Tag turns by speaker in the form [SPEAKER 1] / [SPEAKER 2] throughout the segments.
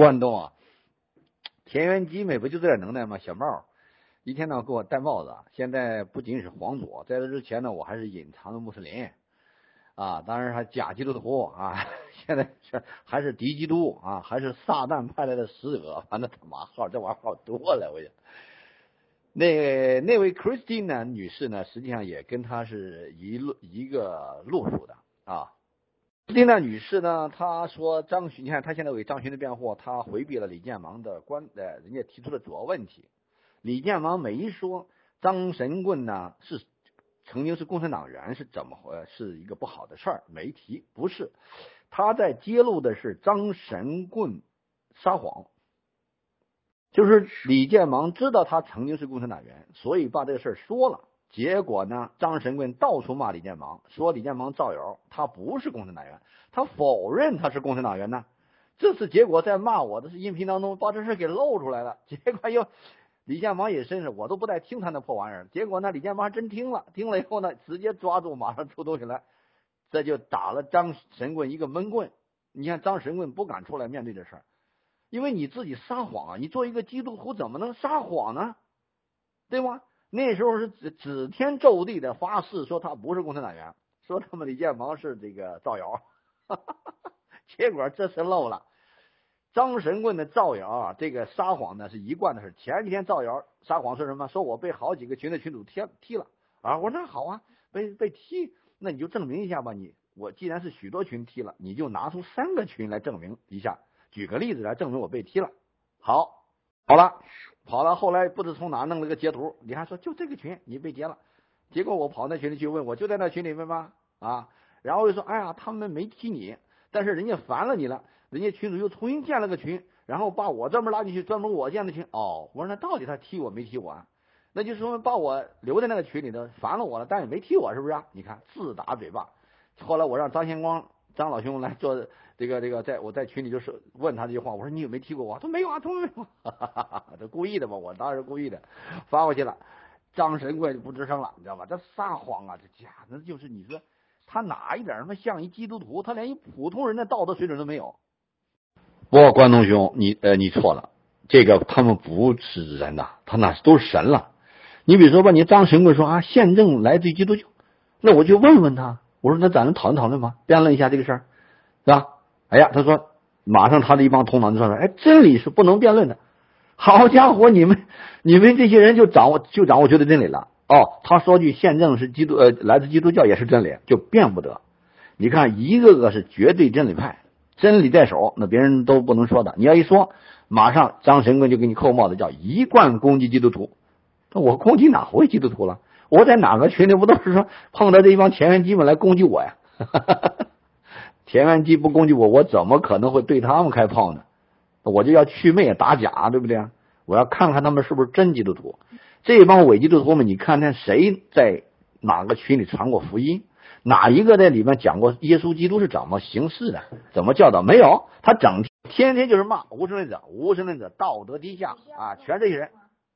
[SPEAKER 1] 关东啊，田园基美不就这点能耐吗？小帽一天到晚给我戴帽子，现在不仅是皇左，在这之前呢，我还是隐藏的穆斯林啊，当然还假基督徒啊，现在还是敌基督啊，还是撒旦派来的使者，反正他妈号这玩意儿好多了，我也。那位 Christine 女士呢，实际上也跟她是一个路数的啊。Christine 女士呢，她说张巡，你看她现在为张巡的辩护，她回避了李建芒的人家提出的主要问题。李建芒没说张神棍呢是曾经是共产党员是怎么是一个不好的事儿，没提，不是，他在揭露的是张神棍撒谎。就是李建芒知道他曾经是共产党员，所以把这个事儿说了。结果呢，张神棍到处骂李建芒，说李建芒造谣，他不是共产党员，他否认他是共产党员呢。这次结果在骂我的是音频当中把这事给露出来了，结果又李建芒也真是，我都不带听他那破玩意儿。结果呢，李建芒还真听了，听了以后呢，直接抓住，马上出东西来，这就打了张神棍一个闷棍。你看张神棍不敢出来面对这事儿。因为你自己撒谎啊！你做一个基督徒怎么能撒谎呢？对吗？那时候是指天咒地的发誓说他不是共产党员，说他们李建芒是这个造谣，结果这次漏了。张神棍的造谣啊，这个撒谎呢是一贯的事。前几天造谣撒谎说什么？说我被好几个群的群主踢了啊！我说那好啊，被踢，那你就证明一下吧。我既然是许多群踢了，你就拿出3个群来证明一下。举个例子来证明我被踢了。好了，后来不知从哪弄了个截图，你还说就这个群你被截了，结果我跑那群里去问，我就在那群里面吗？啊，然后又说哎呀他们没踢你，但是人家烦了你了，人家群主又重新建了个群，然后把我专门拉进去，专门我建的群。哦，我说那到底他踢我没踢我啊？那就是说把我留在那个群里头烦了我了，但也没踢我，是不是啊？你看自打嘴巴。后来我让张先光张老兄来做这个，我在群里就是问他这句话，我说你有没有踢过我？他说没有啊，他没有，他故意的吧？我当然是故意的，发过去了。张神棍不吱声了，你知道吧？这撒谎啊，这假的，就是你说他哪一点他妈像一基督徒？他连一普通人的道德水准都没有。不过关东兄，你错了，这个他们不是人呐，他那都是神了。你比如说吧，你张神棍说啊，宪政来自于基督教，那我就问问他，我说那咱能讨论讨论吗？辩论一下这个事儿。是吧？哎呀，他说，马上他的一帮同党就说，哎，真理是不能辩论的。好家伙，你们这些人就掌握绝对真理了。哦，他说句宪政是来自基督教也是真理，就辩不得。你看一个个是绝对真理派，真理在手，那别人都不能说的。你要一说，马上张神棍就给你扣帽子，叫一贯攻击基督徒。那我攻击哪回基督徒了？我在哪个群里不都是说碰到这一帮田园基们来攻击我呀？田园基不攻击我，我怎么可能会对他们开炮呢？我就要祛魅打假，对不对？我要看看他们是不是真基督徒。这帮伪基督徒们，你看看谁在哪个群里传过福音？哪一个在里面讲过耶稣基督是怎么行事的，怎么教导？没有，他天天就是骂无神论者道德低下啊，全这些人。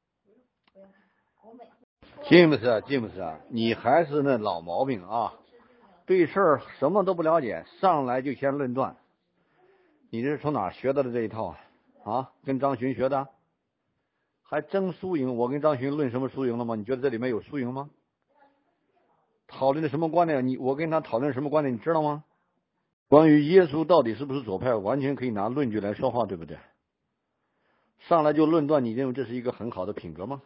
[SPEAKER 1] 詹姆斯啊，你还是那老毛病啊！对事儿什么都不了解，上来就先论断。你这是从哪学到的这一套啊？跟张巡学的？还争输赢？我跟张巡论什么输赢了吗？你觉得这里面有输赢吗？讨论的什么观点？我跟他讨论什么观点？你知道吗？关于耶稣到底是不是左派，完全可以拿论据来说话，对不对？上来就论断，你认为这是一个很好的品格吗？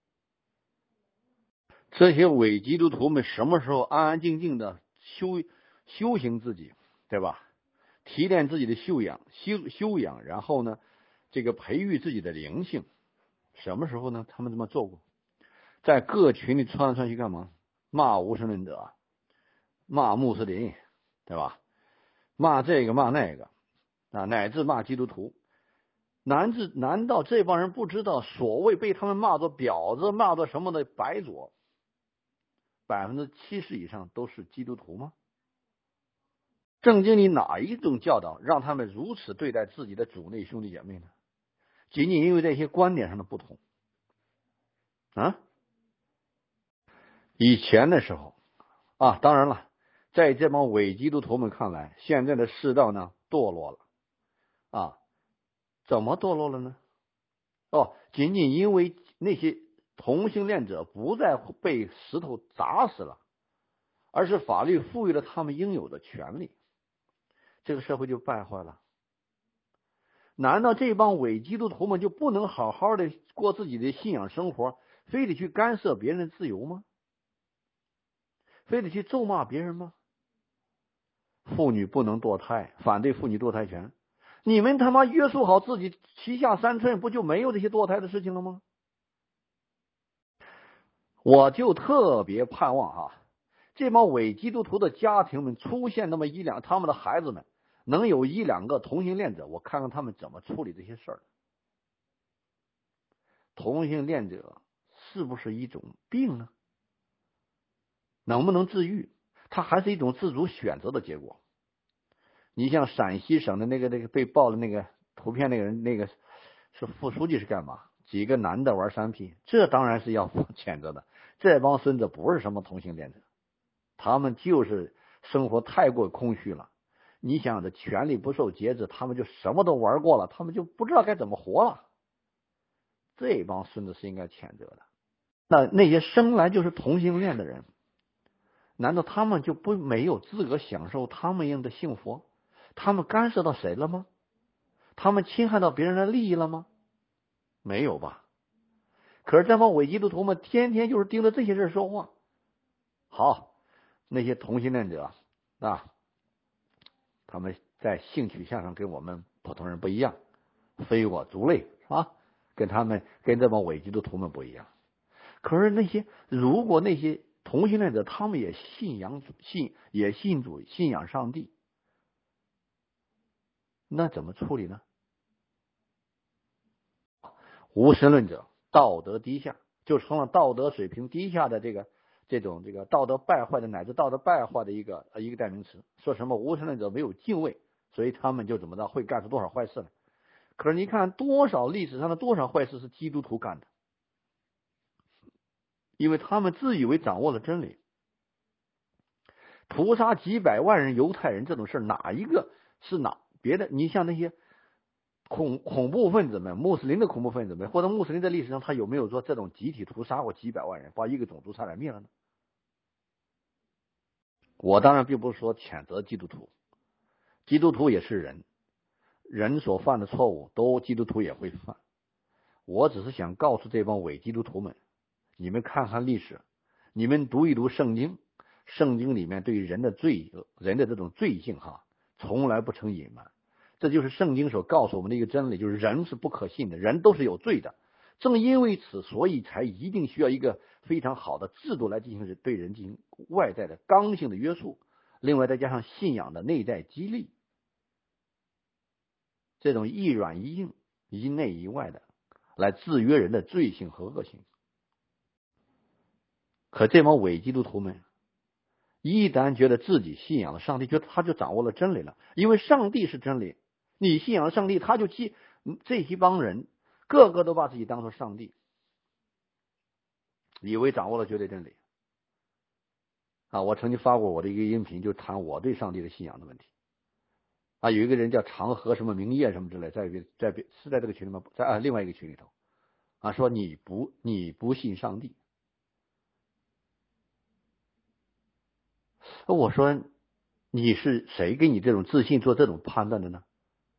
[SPEAKER 1] 这些伪基督徒们什么时候安安静静的修行自己，对吧？提炼自己的修养，然后呢，这个培育自己的灵性。什么时候呢？他们这么做过，在各群里窜来窜去干嘛？骂无神论者，骂穆斯林，对吧？骂这个骂那个啊，乃至骂基督徒。难道这帮人不知道所谓被他们骂作婊子、骂作什么的白左，70%以上都是基督徒吗？圣经里哪一种教导让他们如此对待自己的主内兄弟姐妹呢？仅仅因为这些观点上的不同啊？以前的时候啊，当然了，在这帮伪基督徒们看来，现在的世道呢堕落了啊， 怎么堕落了呢？仅仅因为那些同性恋者不再被石头砸死了，而是法律赋予了他们应有的权利，这个社会就败坏了。难道这帮伪基督徒们就不能好好的过自己的信仰生活，非得去干涉别人的自由吗？非得去咒骂别人吗？妇女不能堕胎，反对妇女堕胎权，你们他妈约束好自己旗下3寸，不就没有这些堕胎的事情了吗？我就特别盼望这帮伪基督徒的家庭们出现那么他们的孩子们能有1、2个同性恋者，我看看他们怎么处理这些事儿。同性恋者是不是一种病呢？能不能治愈？它还是一种自主选择的结果。你像陕西省的那个被爆的那个图片那个人，那个是副书记是干嘛？几个男的玩3P，这当然是要谴责的。这帮孙子不是什么同性恋者，他们就是生活太过空虚了。你想这权力不受节制，他们就什么都玩过了，他们就不知道该怎么活了。这帮孙子是应该谴责的。那些生来就是同性恋的人，难道他们就没有资格享受他们一样的幸福？他们干涉到谁了吗？他们侵害到别人的利益了吗？没有吧。可是这帮伪基督徒们天天就是盯着这些事说话。好，那些同性恋者他们在性取向上跟我们普通人不一样，非我族类跟这帮伪基督徒们不一样。可是如果那些同性恋者他们也信主，信仰上帝，那怎么处理呢？无神论者道德低下，就成了道德水平低下的这种道德败坏的乃至道德败坏的一个代名词。说什么无神论者没有敬畏，所以他们就怎么着会干出多少坏事来。可是你看历史上的多少坏事是基督徒干的，因为他们自以为掌握了真理。屠杀几百万人犹太人这种事哪一个是别的？你像那些恐怖分子们，穆斯林的恐怖分子们，或者穆斯林在历史上他有没有说这种集体屠杀过几百万人，把一个种族差点灭了呢？我当然并不是说谴责基督徒，基督徒也是人，人所犯的错误基督徒也会犯。我只是想告诉这帮伪基督徒们，你们看看历史，你们读一读圣经，圣经里面对于人的这种罪性从来不曾隐瞒。这就是圣经所告诉我们的一个真理，就是人是不可信的，人都是有罪的。正因为此，所以才一定需要一个非常好的制度来对人进行外在的刚性的约束，另外再加上信仰的内在激励，这种一软一硬、一内一外的来制约人的罪性和恶性。可这帮伪基督徒们一旦觉得自己信仰了上帝，觉得他就掌握了真理了，因为上帝是真理，你信仰了上帝，这一帮人个个都把自己当作上帝，以为掌握了绝对真理我曾经发过我的一个音频，就谈我对上帝的信仰的问题有一个人叫长河什么明业什么之类，是在这个群里面，在另外一个群里头说你不信上帝。我说你是谁给你这种自信做这种判断的呢？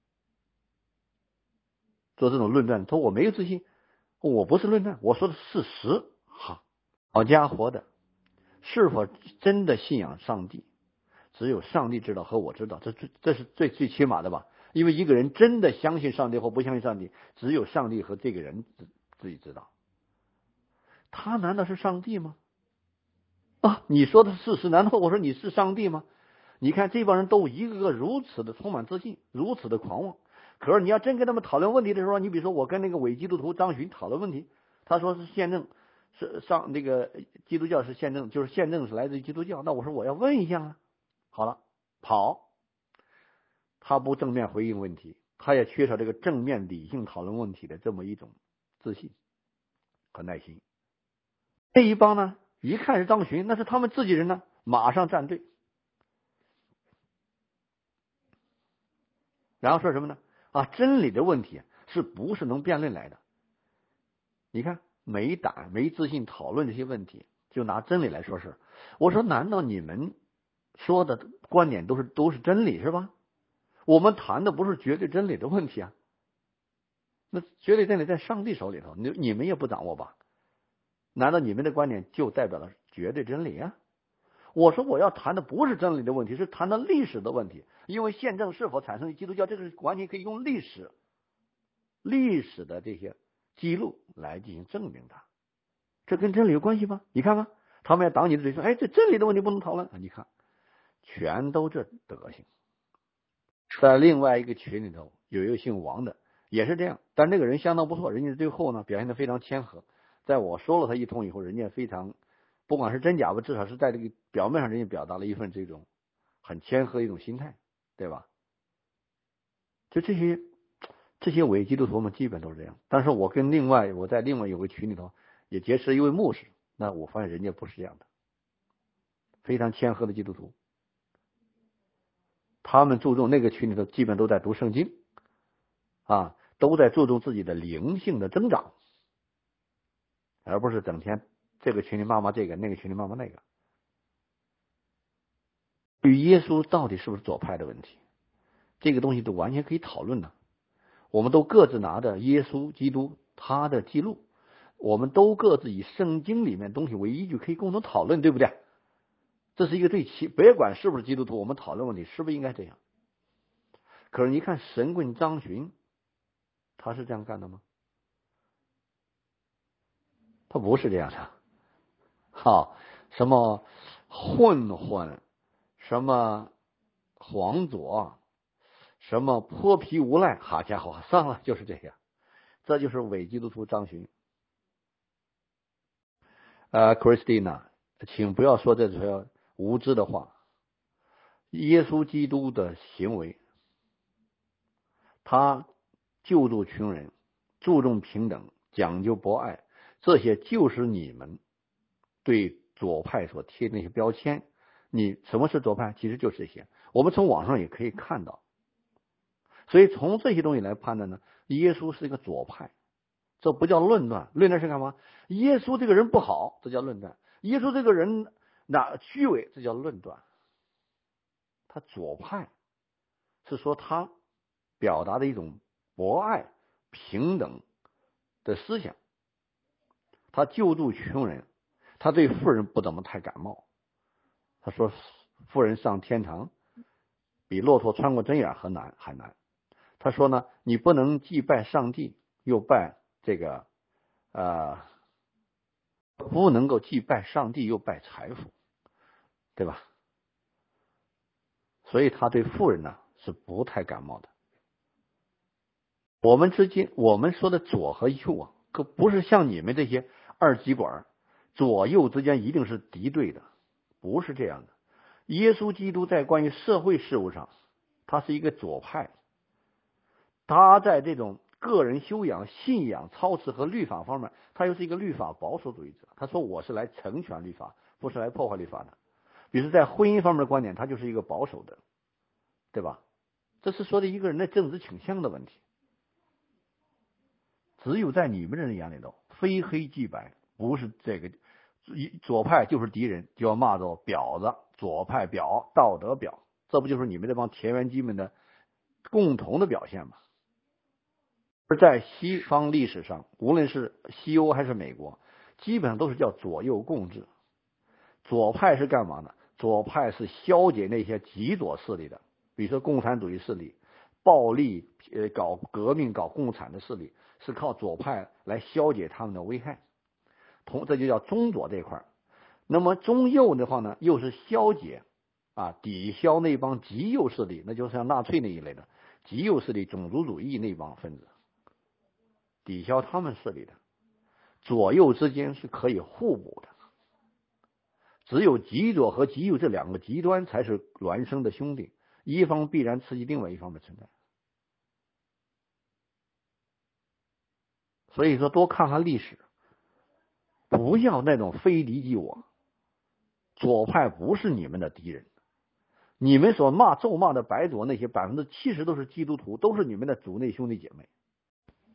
[SPEAKER 1] 做这种论断？他说我没有自信，我不是论断，我说的事实。好家伙的，是否真的信仰上帝，只有上帝知道和我知道，这是最起码的吧？因为一个人真的相信上帝或不相信上帝，只有上帝和这个人自己知道。他难道是上帝吗？你说的是事实，难道我说你是上帝吗？你看这帮人都一个个如此的充满自信，如此的狂妄。可是你要真跟他们讨论问题的时候，你比如说我跟那个伪基督徒张巡讨论问题，他说是宪政是那个基督教是宪政，就是宪政是来自于基督教。那我说我要问一下好了，他不正面回应问题，他也缺少这个正面理性讨论问题的这么一种自信和耐心。这一帮呢，一看是张巡，那是他们自己人呢，马上站队，然后说什么呢？真理的问题是不是能辩论来的？你看没胆没自信讨论这些问题，就拿真理来说事。我说难道你们说的观点都是真理是吧？我们谈的不是绝对真理的问题啊。那绝对真理在上帝手里头，你们也不掌握吧？难道你们的观点就代表了绝对真理啊？我说我要谈的不是真理的问题，是谈的历史的问题。因为宪政是否产生于基督教，这个是完全可以用历史的这些记录来进行证明的。这跟真理有关系吗？你看看，他们要挡你的嘴说，哎，这真理的问题不能讨论。你看，全都这德行。在另外一个群里头，有一个姓王的，也是这样，但这个人相当不错，人家最后呢表现得非常谦和。在我说了他一通以后，人家非常，不管是真假吧，至少是在这个表面上，人家表达了一份这种很谦和的一种心态，对吧？就这些伪基督徒们基本都是这样。但是我在另外有个群里头也结识一位牧师，那我发现人家不是这样的，非常谦和的基督徒。他们注重那个群里头基本都在读圣经啊，都在注重自己的灵性的增长，而不是整天这个群里骂这个，那个群里骂那个。对于耶稣到底是不是左派的问题，这个东西都完全可以讨论的。我们都各自拿着耶稣基督他的记录，我们都各自以圣经里面东西为依据，可以共同讨论，对不对？这是一个别管是不是基督徒，我们讨论问题是不是应该这样？可是你看神棍张巡，他是这样干的吗？他不是这样的。好，什么混混，什么皇左，什么泼皮无赖，好家伙，算了，就是这样。这就是伪基督徒张巡。Christina， 请不要说这些无知的话。耶稣基督的行为，他救助穷人，注重平等，讲究博爱，这些就是你们对左派所贴的那些标签。你什么是左派？其实就是这些。我们从网上也可以看到。所以从这些东西来判断呢，耶稣是一个左派，这不叫论断。论断是干嘛？耶稣这个人不好，这叫论断；耶稣这个人虚伪，这叫论断。他左派是说他表达的一种博爱、平等的思想，他救助穷人，他对富人不怎么太感冒。他说富人上天堂比骆驼穿过针眼还难。他说呢，你不能既拜上帝又拜这个不能够既拜上帝又拜财富，对吧？所以他对富人呢是不太感冒的。我们说的左和右啊，可不是像你们这些二极管，左右之间一定是敌对的，不是这样的。耶稣基督在关于社会事务上，他是一个左派，他在这种个人修养、信仰、操持和律法方面，他又是一个律法保守主义者。他说我是来成全律法，不是来破坏律法的。比如在婚姻方面的观点，他就是一个保守的，对吧？这是说的一个人的政治倾向的问题。只有在你们人眼里头，非黑即白，不是这个左派就是敌人，就要骂作婊子、左派婊、道德婊，这不就是你们这帮田园基们的共同的表现吗？而在西方历史上，无论是西欧还是美国，基本上都是叫左右共治。左派是干嘛呢？左派是消解那些极左势力的，比如说共产主义势力、暴力搞革命、搞共产的势力，是靠左派来消解他们的危害。这就叫中左这一块。那么中右的话呢，又是消解抵消那帮极右势力，那就是像纳粹那一类的极右势力、种族主义那帮分子，抵消他们势力的。左右之间是可以互补的。只有极左和极右这两个极端才是孪生的兄弟，一方必然刺激另外一方的存在。所以说多看看历史，不要那种非敌即我。左派不是你们的敌人，你们所咒骂的白左那些70%都是基督徒，都是你们的主内兄弟姐妹。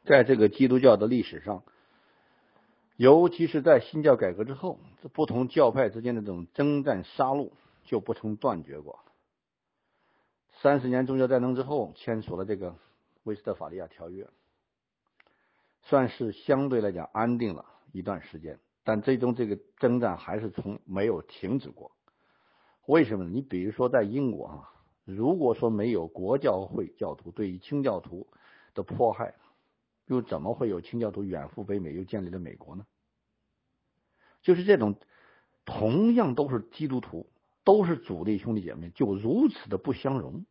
[SPEAKER 1] 在这个基督教的历史上，尤其是在新教改革之后，这不同教派之间的这种征战杀戮就不曾断绝过。30年宗教战争之后，签署了这个威斯特法利亚条约，算是相对来讲安定了一段时间，但最终这个征战还是没有停止过。为什么呢？你比如说在英国啊，如果说没有国教会教徒对于清教徒的迫害，又怎么会有清教徒远赴北美又建立了美国呢？就是这种同样都是基督徒，都是主力兄弟姐妹，就如此的不相容。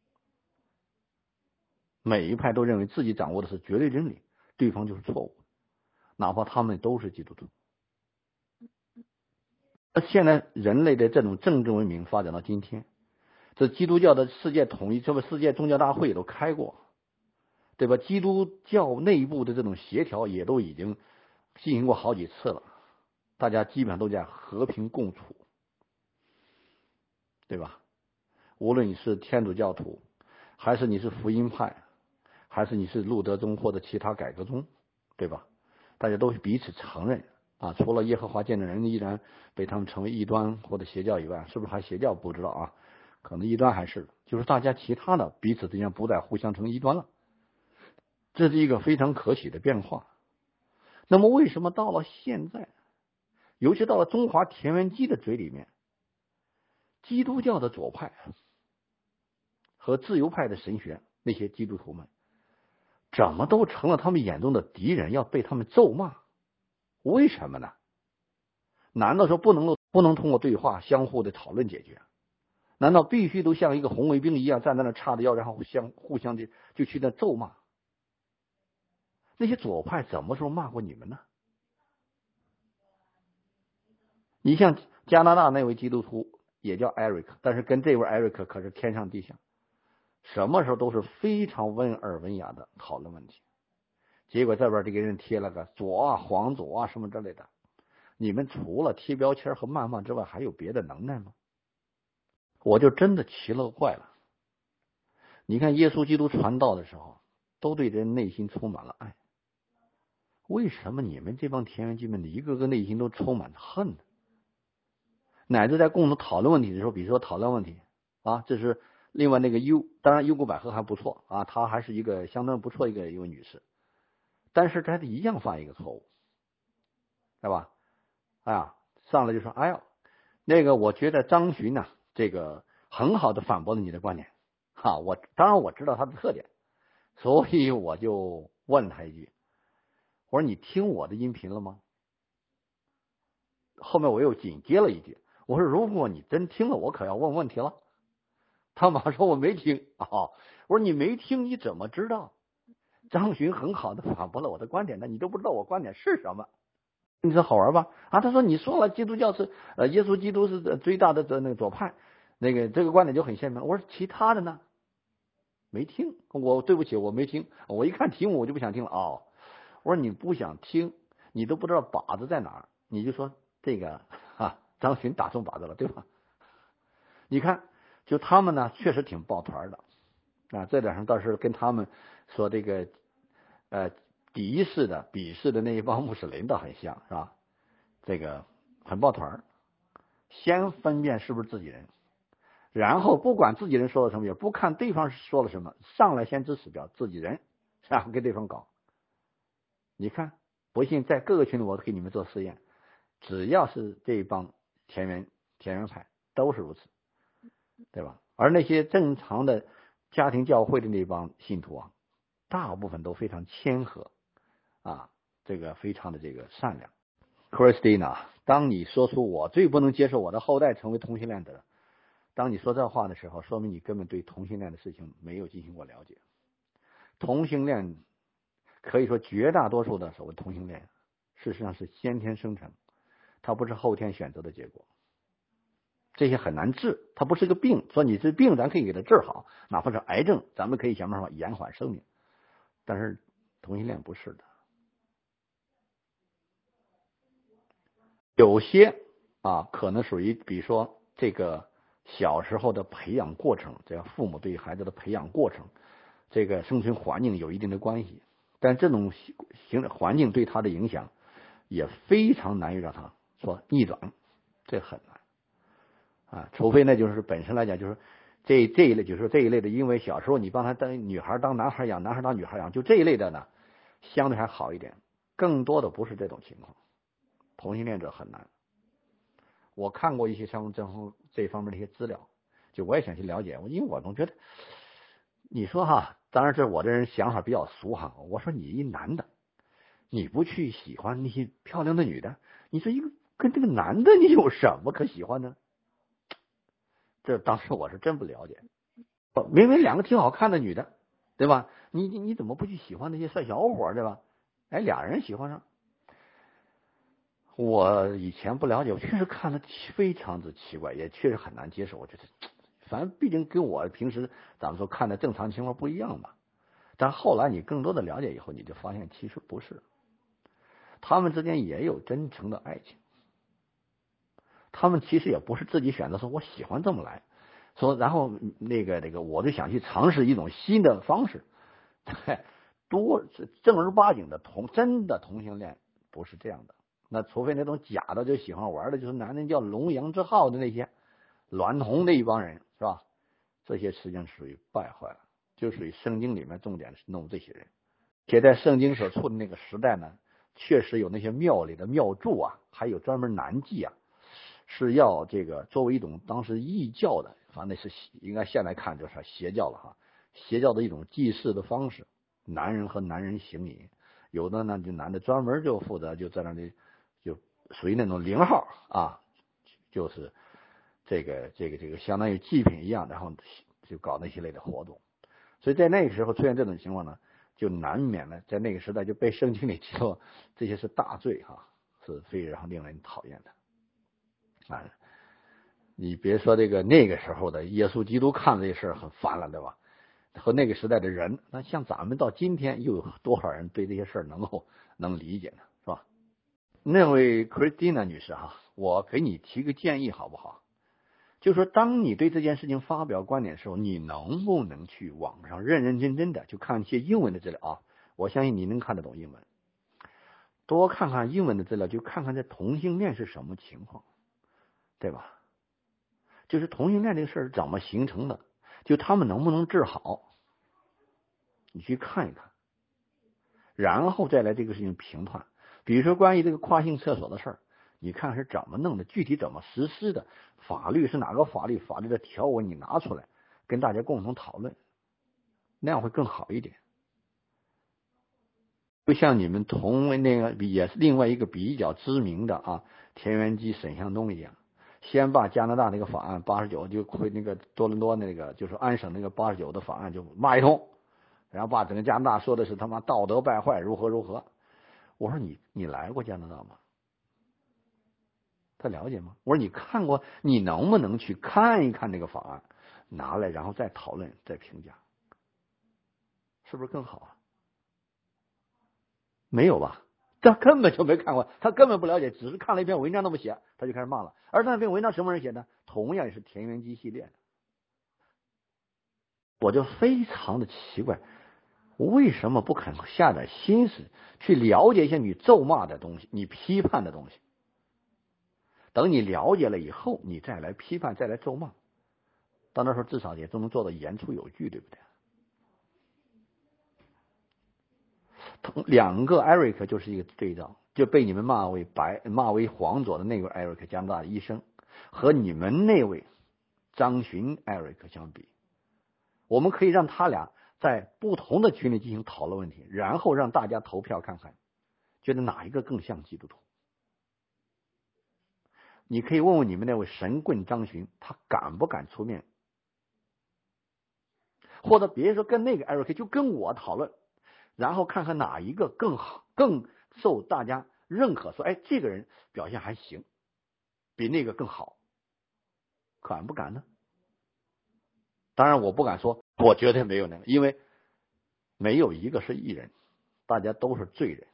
[SPEAKER 1] 每一派都认为自己掌握的是绝对真理，对方就是错误，哪怕他们都是基督徒。现在人类的这种政治文明发展到今天，这基督教的世界统一，这个世界宗教大会也都开过，对吧？基督教内部的这种协调也都已经进行过好几次了，大家基本上都在和平共处，对吧？无论你是天主教徒，还是你是福音派，还是你是路德宗或者其他改革宗，对吧？大家都彼此承认啊，除了耶和华见证人依然被他们称为异端或者邪教以外，是不是还邪教不知道啊？可能异端还是，就是大家其他的彼此之间不再互相成异端了，这是一个非常可喜的变化。那么为什么到了现在，尤其到了中华田园基的嘴里面，基督教的左派和自由派的神学那些基督徒们，怎么都成了他们眼中的敌人，要被他们咒骂？为什么呢？难道说不能通过对话相互的讨论解决？难道必须都像一个红卫兵一样站在那叉着腰，然后互相的就去那咒骂？那些左派怎么说骂过你们呢？你像加拿大那位基督徒也叫 Eric， 但是跟这位 Eric 可是天上地下，什么时候都是非常温尔文雅的讨论问题。结果这边这个人贴了个左啊、黄左啊什么之类的，你们除了贴标签和谩骂之外，还有别的能耐吗？我就真的奇了怪了。你看耶稣基督传道的时候，都对人内心充满了爱，为什么你们这帮田园基们的一个个内心都充满着恨呢？乃至在共同讨论问题的时候，比如说讨论问题啊，这是另外那个当然优谷百合还不错啊，她还是一个相当不错一位女士，但是她一样犯一个错误，对吧？哎呀，上来就说，哎呀，那个我觉得张巡呢，这个很好的反驳了你的观点，哈，当然我知道他的特点，所以我就问他一句，我说你听我的音频了吗？后面我又紧接了一句，我说如果你真听了，我可要问问题了。他马上说我没听啊，我说你没听，你怎么知道张巡很好的反驳了我的观点呢？你都不知道我观点是什么，你说好玩吧？啊，他说你说了基督教是耶稣基督是最大的那个左派，那个这个观点就很鲜明。我说其他的呢？没听，我对不起，我没听。我一看题目我就不想听了。哦，我说你不想听，你都不知道靶子在哪儿，你就说这个张巡打中靶子了，对吧？你看，就他们呢，确实挺抱团的啊，这点上倒是跟他们说这个鄙视的那一帮穆斯林倒很像，是吧？这个很抱团，先分辨是不是自己人，然后不管自己人说了什么，也不看对方说了什么，上来先支持表自己人，然后跟对方搞。你看，不信在各个群里我都给你们做实验，只要是这一帮田园派都是如此，对吧？而那些正常的家庭教会的那帮信徒啊，大部分都非常谦和啊，这个非常的这个善良。Christina， 当你说出我最不能接受我的后代成为同性恋者，当你说这话的时候，说明你根本对同性恋的事情没有进行过了解。同性恋可以说绝大多数的所谓同性恋，事实上是先天生成，它不是后天选择的结果。这些很难治，它不是个病。说你这病，咱可以给它治好，哪怕是癌症，咱们可以想办法延缓生命。但是同性恋不是的，有些可能属于，比如说这个小时候的培养过程，这样父母对孩子的培养过程，这个生存环境有一定的关系。 但这种环境对他的影响也非常难以让他说逆转，这很难啊。除非那就是本身来讲就是这一类，就是这一类的，因为小时候你帮他当女孩当男孩养，男孩当女孩养，就这一类的呢，相对还好一点。更多的不是这种情况，同性恋者很难。我看过一些相关这方面的一些资料，就我也想去了解，因为我总觉得，你说哈，当然这我这人想法比较俗哈，我说你一男的，你不去喜欢那些漂亮的女的，你说一个跟这个男的你有什么可喜欢的？这当时我是真不了解，明明两个挺好看的女的，对吧？你怎么不去喜欢那些帅小伙，对吧？哎，俩人喜欢上。我以前不了解，我确实看了非常之奇怪，也确实很难接受。我觉得，反正毕竟跟我平时咱们说看的正常情况不一样嘛。但后来你更多的了解以后，你就发现其实不是，他们之间也有真诚的爱情。他们其实也不是自己选择，说我喜欢这么来，说然后那个，我就想去尝试一种新的方式。多正儿八经的真的同性恋不是这样的。那除非那种假的，就喜欢玩的，就是男人叫龙阳之好的那些娈童那一帮人，是吧？这些实际上属于败坏了，就属于圣经里面重点是弄这些人。且在圣经所处的那个时代呢，确实有那些庙里的庙祝啊，还有专门男妓啊，是要这个作为一种当时异教的，反正是应该现在看就是邪教了哈，邪教的一种祭祀的方式，男人和男人行淫，有的呢就男的专门就负责就在那里就属于那种零号啊，就是这个相当于祭品一样，然后就搞那些类的活动。所以在那个时候出现这种情况呢，就难免了在那个时代就被圣经里提到这些是大罪哈，是非常令人讨厌的。啊，你别说这个那个时候的耶稣基督看这事儿很烦了，对吧？和那个时代的人，那像咱们到今天又有多少人对这些事儿能理解呢？是吧？那位 Christina 女士哈，我给你提个建议好不好？就是说，当你对这件事情发表观点的时候，你能不能去网上认认真真的去看一些英文的资料啊？我相信你能看得懂英文，多看看英文的资料，就看看这同性恋是什么情况，对吧？就是同性恋这个事儿怎么形成的，就他们能不能治好，你去看一看，然后再来这个事情评判。比如说关于这个跨性厕所的事儿，你看是怎么弄的，具体怎么实施的，法律是哪个法律的条文你拿出来跟大家共同讨论，那样会更好一点。就像你们同为那个也是另外一个比较知名的啊，田园基沈向东一样，先把加拿大那个法案89就回那个多伦多那个就是安省那个89的法案就骂一通，然后把整个加拿大说的是他妈道德败坏如何如何。我说你来过加拿大吗？他了解吗？我说你看过，你能不能去看一看这个法案，拿来然后再讨论再评价，是不是更好啊？没有吧？他根本就没看过，他根本不了解，只是看了一篇文章那么写，他就开始骂了。而那篇文章什么人写的？同样也是田园基系列的。我就非常的奇怪，为什么不肯下点心思去了解一下你咒骂的东西，你批判的东西？等你了解了以后，你再来批判，再来咒骂，到那时候至少也都能做到言出有据，对不对？两个 Eric 就是一个对照，就被你们骂为黄左的那个 Eric 加拿大的医生，和你们那位张巡 Eric 相比，我们可以让他俩在不同的群里进行讨论问题，然后让大家投票看看，觉得哪一个更像基督徒。你可以问问你们那位神棍张巡，他敢不敢出面？或者别说跟那个 Eric， 就跟我讨论，然后看看哪一个更好，更受大家认可，说哎，这个人表现还行，比那个更好，敢不敢呢？当然我不敢说，我绝对没有那个，因为没有一个是艺人，大家都是罪人，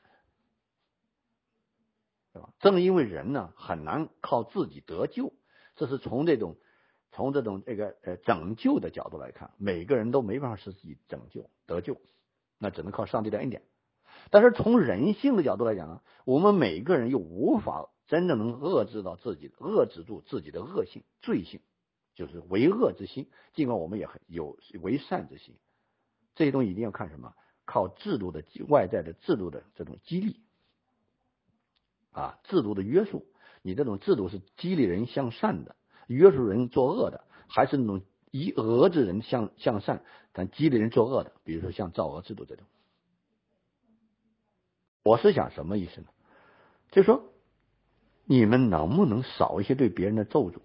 [SPEAKER 1] 对吧？正因为人呢很难靠自己得救，这是从这种这个拯救的角度来看，每个人都没办法使自己得救，那只能靠上帝的恩典。 但是从人性的角度来讲啊，我们每个人又无法真正能遏制住自己的恶性、罪性，就是为恶之心。尽管我们也很有为善之心，这些东西一定要看什么？靠制度的外在的制度的这种激励啊，制度的约束。你这种制度是激励人向善的，约束人作恶的，还是那种遏制人向善，但激励人作恶的？比如说像赵俄制度这种。我是想什么意思呢？就是说，你们能不能少一些对别人的咒诅，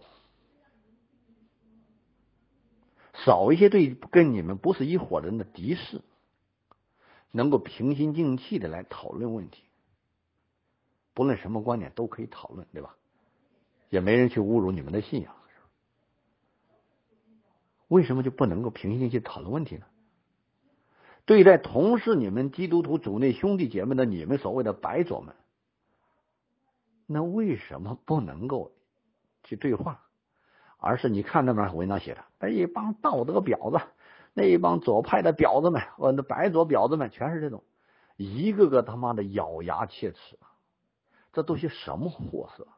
[SPEAKER 1] 少一些对跟你们不是一伙人的敌视，能够平心静气的来讨论问题，不论什么观点都可以讨论，对吧？也没人去侮辱你们的信仰，为什么就不能够平心静气讨论问题呢？对待同是你们基督徒主内兄弟姐妹的你们所谓的白左们，那为什么不能够去对话？而是你看那边文章写的那一帮道德婊子，那一帮左派的婊子们，那白左婊子们，全是这种，一个个他妈的咬牙切齿，这都些什么货色？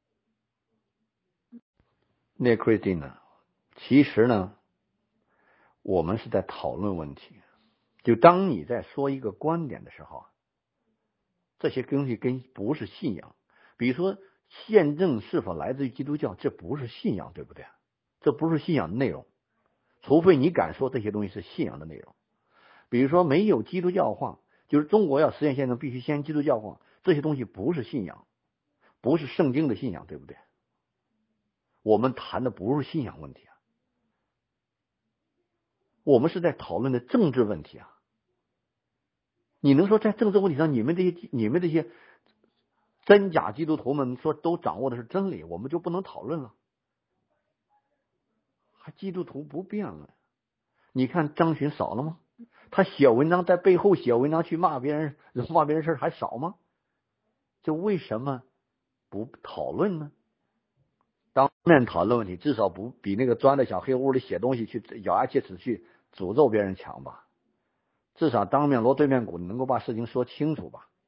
[SPEAKER 1] 那 Christine 呢？其实呢，我们是在讨论问题。就当你在说一个观点的时候，这些东西跟不是信仰。比如说宪政是否来自于基督教，这不是信仰，对不对？这不是信仰的内容，除非你敢说这些东西是信仰的内容。比如说没有基督教化，就是中国要实现宪政必须先基督教化，这些东西不是信仰，不是圣经的信仰，对不对？我们谈的不是信仰问题啊，我们是在讨论的政治问题啊。你能说在政治问题上，你们这些真假基督徒们说都掌握的是真理，我们就不能讨论了？还基督徒不变了？你看张巡少了吗？他写文章在背后写文章去骂别人事还少吗？就为什么不讨论呢？当面讨论问题，至少不比那个钻在小黑屋里写东西去咬牙切齿去诅咒别人强吧？至少当面锣对面鼓，能够把事情说清楚吧？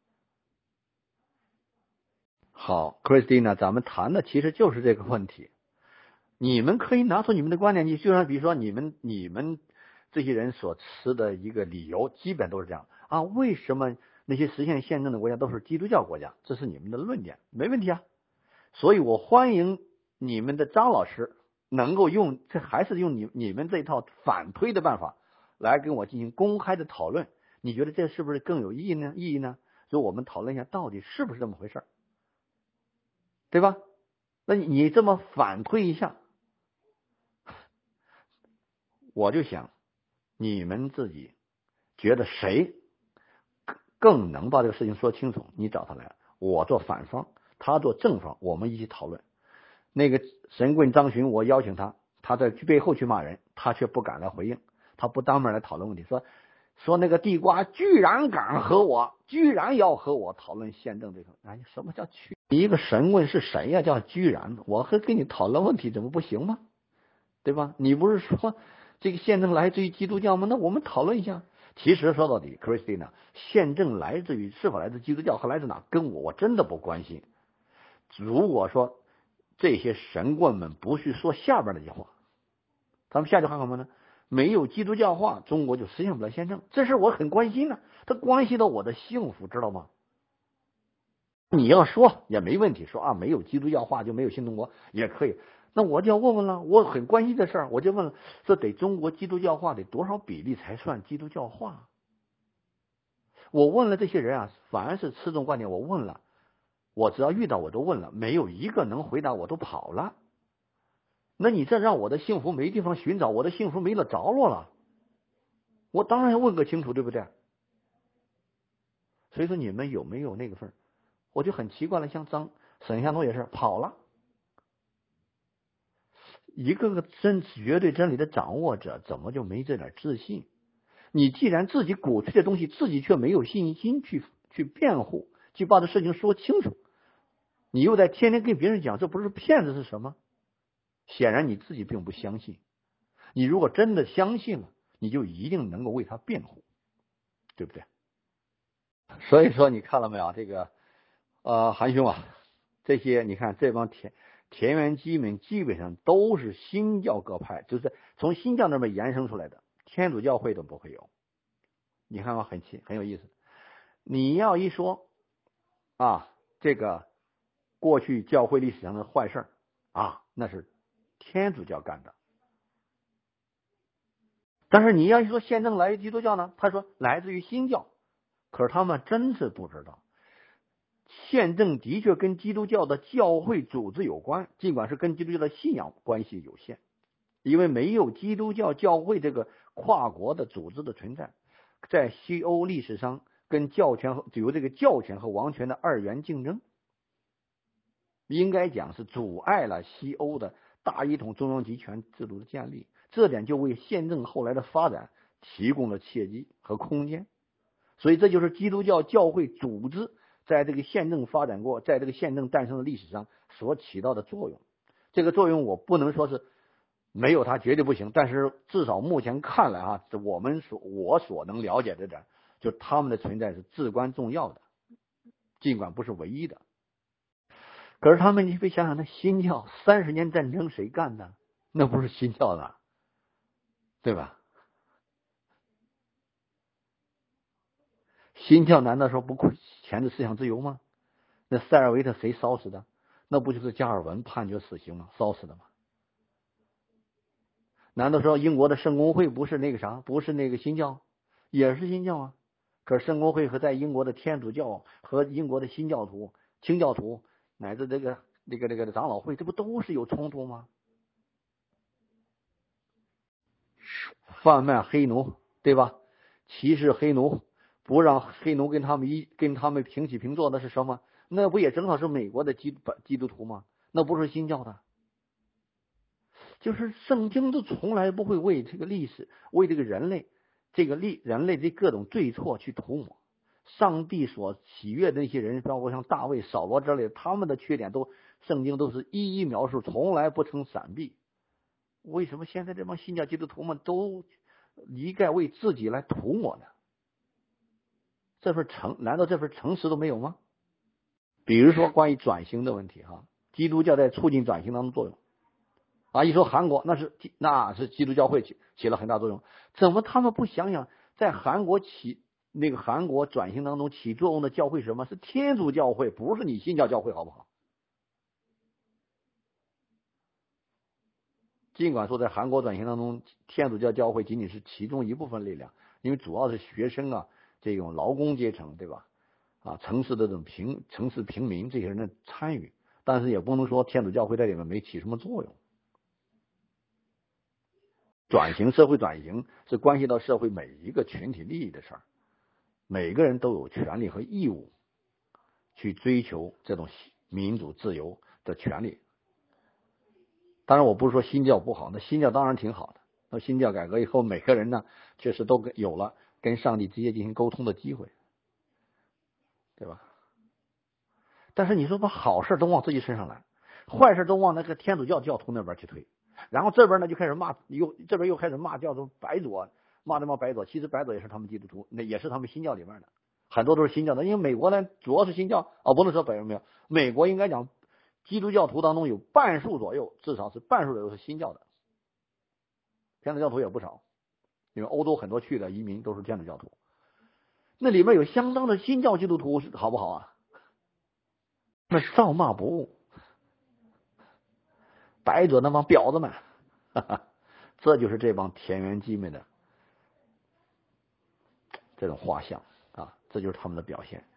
[SPEAKER 1] 好 ，Christina， 咱们谈的其实就是这个问题。你们可以拿出你们的观点，你就像比如说你们这些人所持的一个理由，基本都是这样啊。为什么那些实现宪政的国家都是基督教国家？这是你们的论点，没问题啊。所以我欢迎你们的张老师能够用，这还是用你们这一套反推的办法来跟我进行公开的讨论。你觉得这是不是更有意义呢？所以我们讨论一下到底是不是这么回事，对吧？那你这么反推一下，我就想你们自己觉得谁更能把这个事情说清楚，你找他来，我做反方，他做正方，我们一起讨论。那个神棍张巡，我邀请他，他在背后去骂人，他却不敢来回应，他不当面来讨论问题，说那个地瓜居然要和我讨论宪政这个，哎，什么叫一个神棍是谁呀？叫居然，我和跟你讨论问题怎么不行吗？对吧？你不是说这个宪政来自于基督教吗？那我们讨论一下。其实说到底 ，Christina， 宪政是否来自基督教和来自哪，跟我真的不关心。如果说这些神棍们不去说下边那句话，他们下句话什么呢？没有基督教化，中国就实现不了宪政。这事我很关心的，它关系到我的幸福，知道吗？你要说也没问题，说啊没有基督教化就没有新中国也可以。那我就要问问了，我很关心这事儿，我就问了，这得中国基督教化得多少比例才算基督教化？我问了这些人啊，凡是持这种观点，我问了，我只要遇到我都问了，没有一个能回答，我都跑了。那你这让我的幸福没地方寻找，我的幸福没了着落了。我当然要问个清楚，对不对？所以说你们有没有那个份儿？我就很奇怪了，像沈向东也是跑了。一个个绝对真理的掌握者，怎么就没这点自信？你既然自己鼓吹的东西，自己却没有信心去辩护，去把这事情说清楚，你又在天天跟别人讲这不是骗子是什么？显然你自己并不相信。你如果真的相信了，你就一定能够为他辩护，对不对？ 所以说你看了没有？这个韩兄啊，这些你看这帮田园基们基本上都是新教各派，就是从新教那边延伸出来的，天主教会都不会有。你看吗？很有意思。你要一说啊，这个过去教会历史上的坏事啊，那是天主教干的。但是你要一说宪政来自于基督教呢，他说来自于新教，可是他们真是不知道。宪政的确跟基督教的教会组织有关，尽管是跟基督教的信仰关系有限，因为没有基督教教会这个跨国的组织的存在，在西欧历史上跟教权有这个教权和王权的二元竞争，应该讲是阻碍了西欧的大一统中央集权制度的建立，这点就为宪政后来的发展提供了契机和空间。所以这就是基督教教会组织在这个宪政发展过，在这个宪政诞生的历史上所起到的作用。这个作用我不能说是没有它绝对不行，但是至少目前看来啊，我所能了解的点，就他们的存在是至关重要的，尽管不是唯一的。可是他们，你别想想，那新教30年战争谁干的？那不是新教的，对吧？新教难道说不前置思想自由吗？那塞尔维特谁烧死的？那不就是加尔文判决死刑吗？烧死的吗？难道说英国的圣公会不是那个啥？不是那个新教？也是新教啊。可是圣公会和在英国的天主教和英国的新教徒、清教徒乃至这个长老会，这不都是有冲突吗？贩卖黑奴，对吧？歧视黑奴，不让黑奴跟他们平起平坐，那是什么？那不也正好是美国的基督徒吗？那不是新教的。就是圣经都从来不会为这个历史、为这个人类、人类的各种罪错去涂抹。上帝所喜悦的那些人，包括像大卫、扫罗之类的，他们的缺点圣经都是一一描述，从来不曾闪避。为什么现在这帮新教基督徒们都一概为自己来涂抹呢？难道这份诚实都没有吗？比如说关于转型的问题哈，基督教在促进转型当中作用啊，一说韩国那是基督教会起了很大作用，怎么他们不想想在韩国韩国转型当中起作用的教会是什么？是天主教会，不是你新教教会，好不好？尽管说在韩国转型当中，天主教教会仅仅是其中一部分力量，因为主要是学生啊，这种劳工阶层，对吧？啊，城市的这种城市平民这些人的参与，但是也不能说天主教会在里面没起什么作用。社会转型是关系到社会每一个群体利益的事儿，每个人都有权利和义务去追求这种民主自由的权利。当然，我不是说新教不好，那新教当然挺好的。那新教改革以后，每个人呢，确实都有了跟上帝直接进行沟通的机会，对吧？但是你说把好事都往自己身上来，坏事都往那个天主教教徒那边去推，然后这边呢就开始骂，这边又开始骂教徒白左，骂这帮白左，其实白左也是他们基督徒，那也是他们新教里面的，很多都是新教的。因为美国呢主要是新教啊，不能说没有，美国应该讲基督教徒当中有半数左右，至少是半数左右是新教的，天主教徒也不少，因为欧洲很多去的移民都是天主教徒，那里面有相当的新教基督徒，好不好啊？那照骂不误。白左那帮婊子们，哈哈，这就是这帮田园基们的这种画像啊，这就是他们的表现。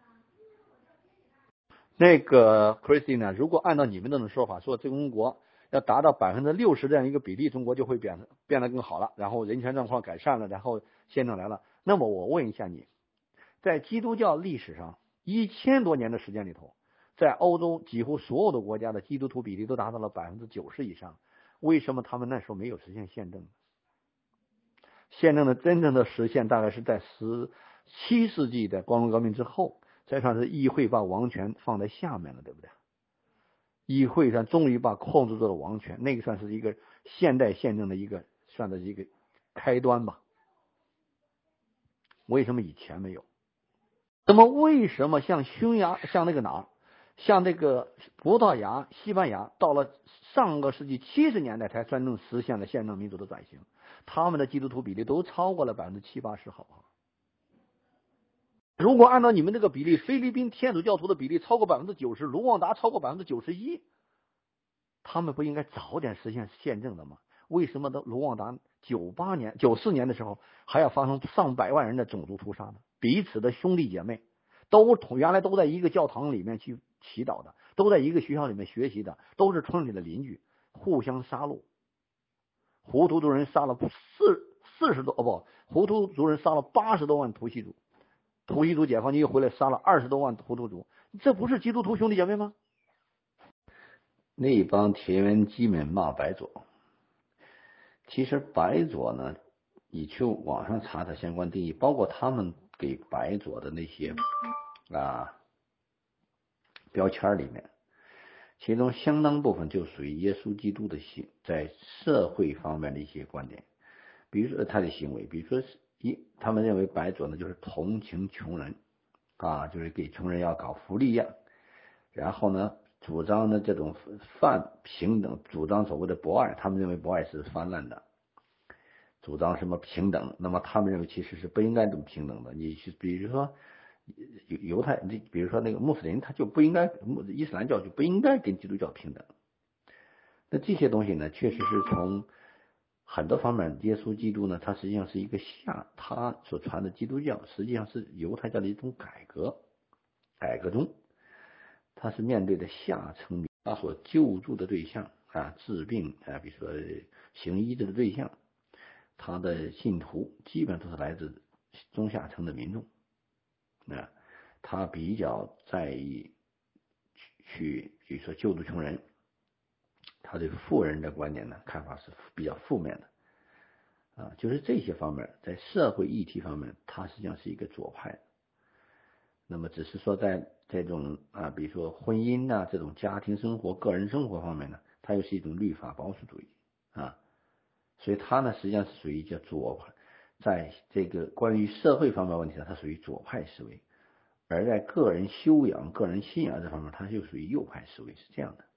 [SPEAKER 1] 那个 Christine 呢，如果按照你们这种说法，说中国要达到60%这样一个比例，中国就会变得更好了，然后人权状况改善了，然后宪政来了。那么我问一下你，在基督教历史上1000多年的时间里头，在欧洲几乎所有的国家的基督徒比例都达到了90%以上，为什么他们那时候没有实现宪政？宪政的真正的实现大概是在17世纪的光荣革命之后，才算是议会把王权放在下面了，对不对？议会上终于把控制住了王权，那个算是一个现代宪政的算是一个开端吧。为什么以前没有？ 那么为什么像匈牙、像那个哪儿、像这个葡萄牙、西班牙，到了上个世纪70年代才真正实现了宪政民主的转型？他们的基督徒比例都超过了70%-80%，好不好？如果按照你们这个比例，菲律宾天主教徒的比例超过90%，卢旺达超过91%，他们不应该早点实现宪政的吗？为什么到卢旺达94年的时候还要发生上百万人的种族屠杀呢？彼此的兄弟姐妹原来都在一个教堂里面去祈祷的，都在一个学校里面学习的，都是村里的邻居，互相杀戮。胡图族人杀了胡图族人杀了80多万图西族，图西族解放军又回来杀了20多万胡图族，这不是基督徒兄弟姐妹吗？那帮田园基们骂白左，其实白左呢，你去网上查查相关定义，包括他们给白左的那些标签里面，其中相当部分就属于耶稣基督的在社会方面的一些观点，比如说他的行为，比如说他们认为白左呢就是同情穷人就是给穷人要搞福利呀，然后呢主张呢这种泛平等，主张所谓的博爱，他们认为博爱是泛滥的，主张什么平等，那么他们认为其实是不应该这么平等的。你比如说犹太，比如说那个穆斯林，他就不应该，伊斯兰教就不应该跟基督教平等。那这些东西呢，确实是从很多方面，耶稣基督呢，他实际上是一个他所传的基督教，实际上是犹太教的一种改革中，他是面对的下层他所救助的对象治病比如说行医治的对象，他的信徒基本都是来自中下层的民众他比较在意去比如说救助穷人，他对富人的观点呢看法是比较负面的就是这些方面在社会议题方面，他实际上是一个左派。那么只是说在这种比如说婚姻这种家庭生活、个人生活方面呢，它又是一种律法保守主义所以它呢实际上是属于叫左派，在这个关于社会方面问题上，它属于左派思维，而在个人修养、个人信仰这方面，它就属于右派思维，是这样的。